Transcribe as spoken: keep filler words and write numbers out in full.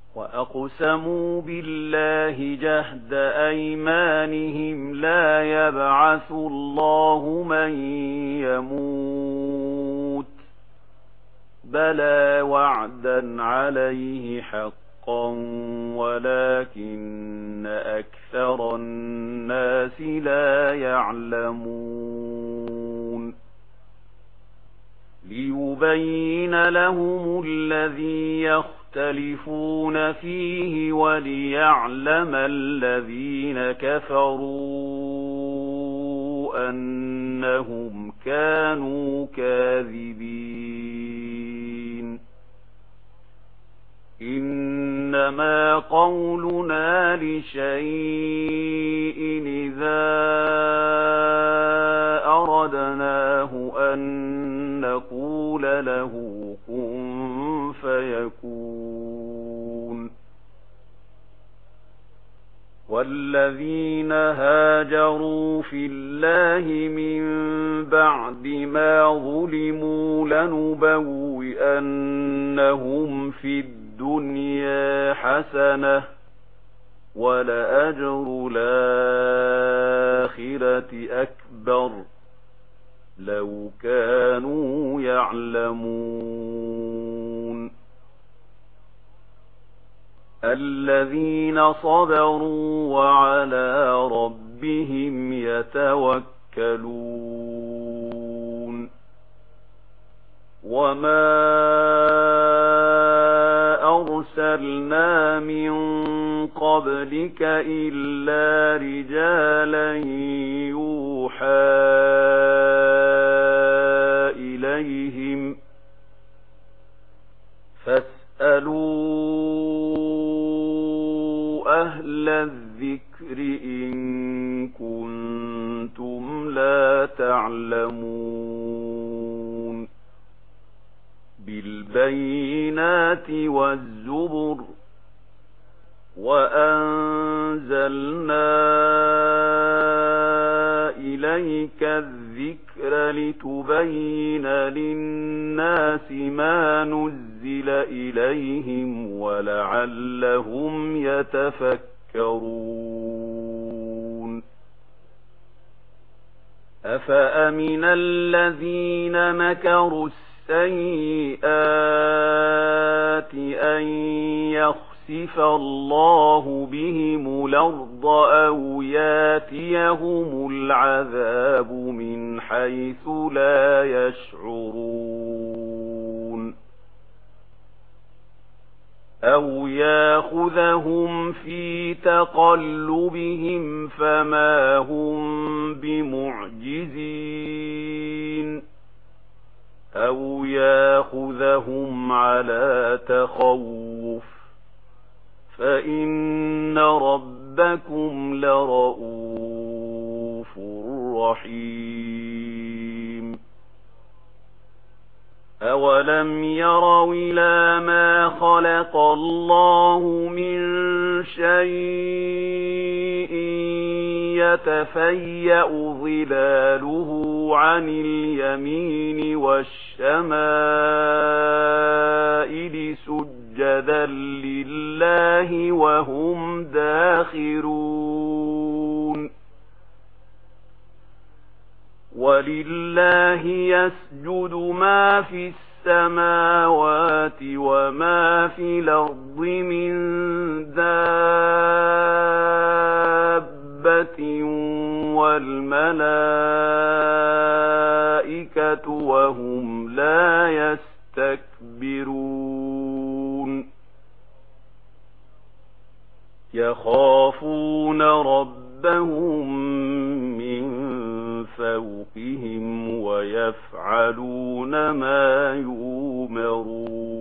وأقسموا بالله جهد أيمانهم لا يبعث الله من يموت بلى وعدا عليه حقا ولكن أكثر الناس لا يعلمون ليبين لهم الذي يختلفون فيه وليعلم الذين كفروا أنهم كانوا كاذبين إنما قولنا لشيء إذا أردناه أن نقول له كن فيكون والذين هاجروا في الله من بعد ما ظلموا لنبوئنهم في الدنيا حسنة ولأجر الآخرة أكبر لو كانوا يعلمون الذين صبروا وعلى ربهم يتوكلون وما أرسلنا من قبلك إلا رجالا يوحى إليهم فاسألوا أهل الذكر إن كنتم لا تعلمون بالبينات والزبر وأنزلنا إليك الذكر لتبين للناس ما نزل إليهم ولعلهم يتفكرون أفأمن الذين مكروا السيئات أن يخسف الله بهم الأرض أو ياتيهم العذاب من حيث لا يشعرون أو ياخذهم في تقلبهم فما هم بمعجزين أو ياخذهم على تخوف فإن ربكم لرؤوف رحيم أولم يروا إلى ما خلق الله من شيء يتفيأ ظلاله عن اليمين والشمائل سجدا لله وهم داخرون ولله يسجد ما في السماوات وما في الأرض من دابة والملائكة وهم لا يستكبرون يخافون ربهم من فوقهم ويفعلون ما يؤمرون